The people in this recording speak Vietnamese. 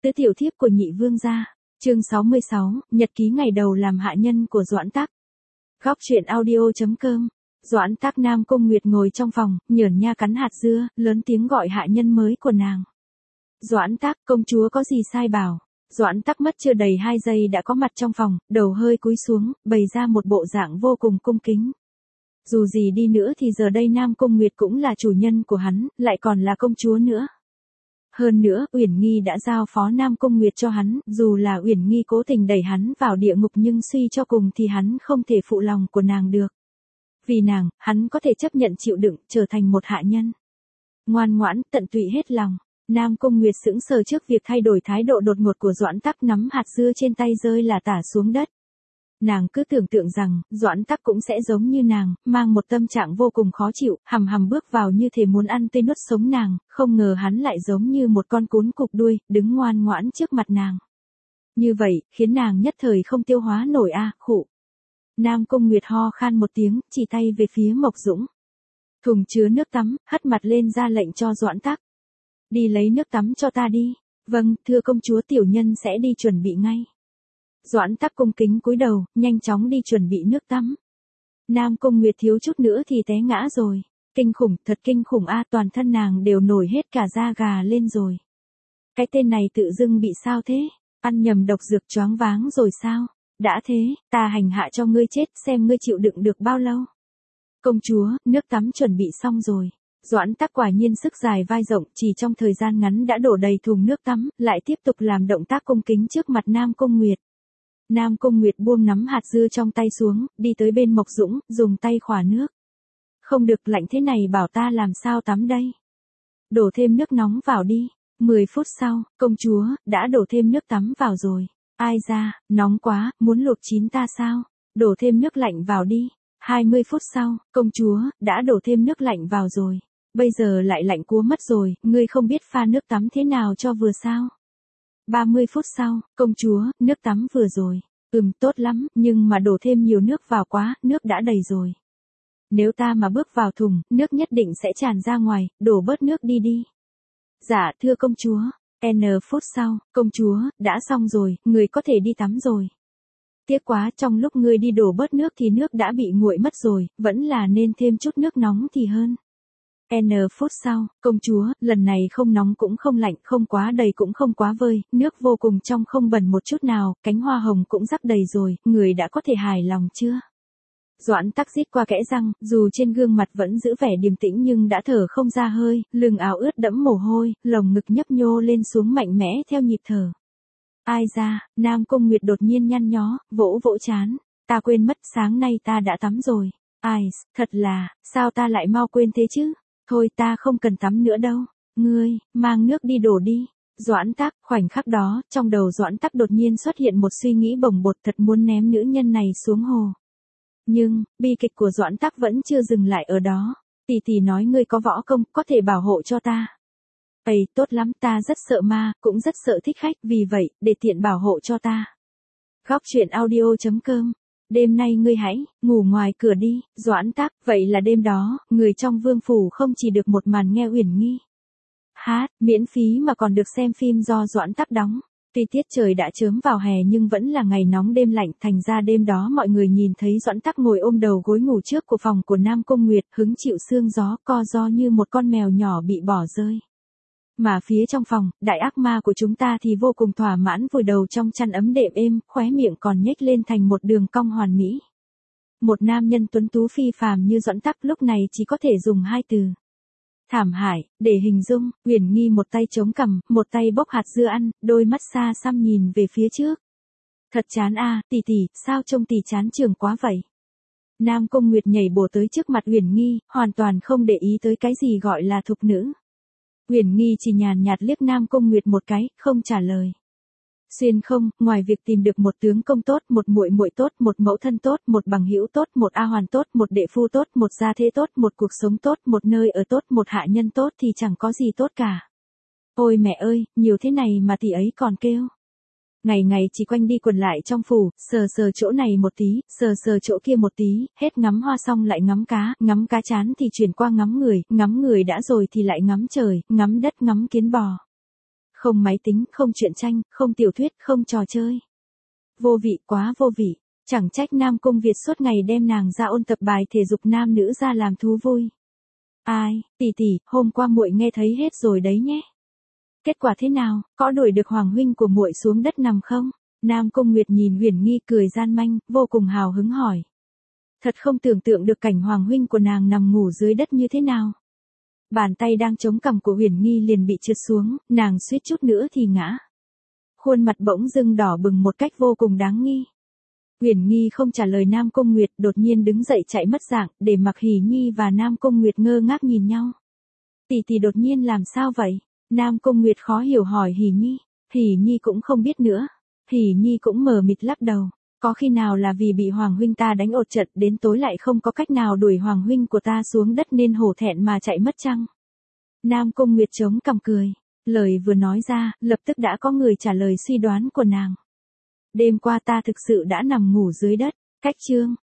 Tứ tiểu thiếp của nhị vương gia. Chương 66, nhật ký ngày đầu làm hạ nhân của Doãn Tắc. Góc truyện audio.com. Doãn Tắc Nam Cung Nguyệt ngồi trong phòng, nhởn nha cắn hạt dưa, lớn tiếng gọi hạ nhân mới của nàng. Doãn Tắc, công chúa có gì sai bảo. Doãn Tắc mất chưa đầy 2 giây đã có mặt trong phòng, đầu hơi cúi xuống, bày ra một bộ dạng vô cùng cung kính. Dù gì đi nữa thì giờ đây Nam Cung Nguyệt cũng là chủ nhân của hắn, lại còn là công chúa nữa. Hơn nữa, Uyển Nghi đã giao phó Nam Cung Nguyệt cho hắn, dù là Uyển Nghi cố tình đẩy hắn vào địa ngục nhưng suy cho cùng thì hắn không thể phụ lòng của nàng được. Vì nàng, hắn có thể chấp nhận chịu đựng, trở thành một hạ nhân. Ngoan ngoãn, tận tụy hết lòng. Nam Cung Nguyệt sững sờ trước việc thay đổi thái độ đột ngột của Doãn Tắc, nắm hạt dưa trên tay rơi là tả xuống đất. Nàng cứ tưởng tượng rằng, Doãn Tắc cũng sẽ giống như nàng, mang một tâm trạng vô cùng khó chịu, hầm hầm bước vào như thể muốn ăn tươi nuốt sống nàng, không ngờ hắn lại giống như một con cún cụp đuôi, đứng ngoan ngoãn trước mặt nàng. Như vậy, khiến nàng nhất thời không tiêu hóa nổi khụ. Nam Cung Nguyệt ho khan một tiếng, chỉ tay về phía Mộc Dũng. Thùng chứa nước tắm, hất mặt lên ra lệnh cho Doãn Tắc. Đi lấy nước tắm cho ta đi. Vâng, thưa công chúa, tiểu nhân sẽ đi chuẩn bị ngay. Doãn Tắc cung kính cúi đầu, nhanh chóng đi chuẩn bị nước tắm. Nam Cung Nguyệt thiếu chút nữa thì té ngã rồi. Kinh khủng, thật kinh khủng toàn thân nàng đều nổi hết cả da gà lên rồi. Cái tên này tự dưng bị sao thế? Ăn nhầm độc dược choáng váng rồi sao? Đã thế, ta hành hạ cho ngươi chết, xem ngươi chịu đựng được bao lâu. Công chúa, nước tắm chuẩn bị xong rồi. Doãn Tắc quả nhiên sức dài vai rộng, chỉ trong thời gian ngắn đã đổ đầy thùng nước tắm, lại tiếp tục làm động tác cung kính trước mặt Nam Cung Nguyệt. Nam Cung Nguyệt buông nắm hạt dưa trong tay xuống, đi tới bên Mộc Dũng, dùng tay khỏa nước. Không được, lạnh thế này bảo ta làm sao tắm đây? Đổ thêm nước nóng vào đi. 10 phút sau, công chúa, đã đổ thêm nước tắm vào rồi. Ai da, nóng quá, muốn luộc chín ta sao? Đổ thêm nước lạnh vào đi. 20 phút sau, công chúa, đã đổ thêm nước lạnh vào rồi. Bây giờ lại lạnh cúa mất rồi, ngươi không biết pha nước tắm thế nào cho vừa sao? 30 phút sau, công chúa, nước tắm vừa rồi. Tốt lắm, nhưng mà đổ thêm nhiều nước vào quá, nước đã đầy rồi. Nếu ta mà bước vào thùng, nước nhất định sẽ tràn ra ngoài, đổ bớt nước đi đi. Dạ, thưa công chúa. N phút sau, công chúa, đã xong rồi, người có thể đi tắm rồi. Tiếc quá, trong lúc ngươi đi đổ bớt nước thì nước đã bị nguội mất rồi, vẫn là nên thêm chút nước nóng thì hơn. N phút sau, công chúa, lần này không nóng cũng không lạnh, không quá đầy cũng không quá vơi, nước vô cùng trong không bẩn một chút nào, cánh hoa hồng cũng rắc đầy rồi, người đã có thể hài lòng chưa? Doãn Tắc rít qua kẽ răng, dù trên gương mặt vẫn giữ vẻ điềm tĩnh nhưng đã thở không ra hơi, lưng áo ướt đẫm mồ hôi, lồng ngực nhấp nhô lên xuống mạnh mẽ theo nhịp thở. Ai da, Nam Cung Nguyệt đột nhiên nhăn nhó, vỗ vỗ trán. Ta quên mất, sáng nay ta đã tắm rồi. Ai, thật là, sao ta lại mau quên thế chứ? Thôi ta không cần tắm nữa đâu. Ngươi, mang nước đi đổ đi. Doãn Tắc, khoảnh khắc đó, trong đầu Doãn Tắc đột nhiên xuất hiện một suy nghĩ bồng bột, thật muốn ném nữ nhân này xuống hồ. Nhưng, bi kịch của Doãn Tắc vẫn chưa dừng lại ở đó. Tỷ nói ngươi có võ công, có thể bảo hộ cho ta. Ây, tốt lắm, ta rất sợ ma, cũng rất sợ thích khách, vì vậy, để tiện bảo hộ cho ta. Góc truyện audio.com. Đêm nay ngươi hãy ngủ ngoài cửa đi. Doãn Tắc, vậy là đêm đó, người trong vương phủ không chỉ được một màn nghe Uyển Nghi hát miễn phí mà còn được xem phim do Doãn Tắc đóng. Tuy tiết trời đã chớm vào hè nhưng vẫn là ngày nóng đêm lạnh, thành ra đêm đó mọi người nhìn thấy Doãn Tắc ngồi ôm đầu gối ngủ trước của phòng của Nam Cung Nguyệt, hứng chịu sương gió, co ro như một con mèo nhỏ bị bỏ rơi. Mà phía trong phòng, đại ác ma của chúng ta thì vô cùng thỏa mãn vùi đầu trong chăn ấm đệm êm, khóe miệng còn nhếch lên thành một đường cong hoàn mỹ. Một nam nhân tuấn tú phi phàm như Doãn Tắc lúc này chỉ có thể dùng 2 từ. Thảm hại, để hình dung. Uyển Nghi một tay chống cằm, một tay bốc hạt dưa ăn, đôi mắt xa xăm nhìn về phía trước. Thật chán tỷ, sao trông tỷ chán trường quá vậy? Nam Cung Nguyệt nhảy bổ tới trước mặt Uyển Nghi, hoàn toàn không để ý tới cái gì gọi là thục nữ. Uyển Nghi chỉ nhàn nhạt liếc Nam Cung Nguyệt một cái, không trả lời. Xuyên không, ngoài việc tìm được một tướng công tốt, một muội muội tốt, một mẫu thân tốt, một bằng hữu tốt, một a hoàn tốt, một đệ phu tốt, một gia thế tốt, một cuộc sống tốt, một nơi ở tốt, một hạ nhân tốt thì chẳng có gì tốt cả. Ôi mẹ ơi, nhiều thế này mà tỷ ấy còn kêu. Ngày ngày chỉ quanh đi quẩn lại trong phủ, sờ sờ chỗ này một tí, sờ sờ chỗ kia một tí, hết ngắm hoa xong lại ngắm cá chán thì chuyển qua ngắm người đã rồi thì lại ngắm trời, ngắm đất, ngắm kiến bò. Không máy tính, không truyện tranh, không tiểu thuyết, không trò chơi. Vô vị, quá vô vị. Chẳng trách Nam Cung Việt suốt ngày đem nàng ra ôn tập bài thể dục nam nữ ra làm thú vui. Ai, tỷ tỷ, hôm qua muội nghe thấy hết rồi đấy nhé. Kết quả thế nào, có đuổi được Hoàng huynh của muội xuống đất nằm không? Nam Cung Nguyệt nhìn Uyển Nghi cười gian manh, vô cùng hào hứng hỏi. Thật không tưởng tượng được cảnh Hoàng huynh của nàng nằm ngủ dưới đất như thế nào. Bàn tay đang chống cằm của Uyển Nghi liền bị trượt xuống, nàng suýt chút nữa thì ngã. Khuôn mặt bỗng dưng đỏ bừng một cách vô cùng đáng nghi. Uyển Nghi không trả lời Nam Cung Nguyệt, đột nhiên đứng dậy chạy mất dạng, để mặc Hỉ Nhi và Nam Cung Nguyệt ngơ ngác nhìn nhau. Tỷ tỷ đột nhiên làm sao vậy? Nam Cung Nguyệt khó hiểu hỏi Hỉ Nhi. Hỉ Nhi cũng không biết nữa. Hỉ Nhi cũng mờ mịt lắc đầu. Có khi nào là vì bị Hoàng huynh ta đánh ột trận đến tối lại không có cách nào đuổi Hoàng huynh của ta xuống đất nên hổ thẹn mà chạy mất chăng? Nam Cung Nguyệt chống cằm cười. Lời vừa nói ra, lập tức đã có người trả lời suy đoán của nàng. Đêm qua ta thực sự đã nằm ngủ dưới đất. Cách chương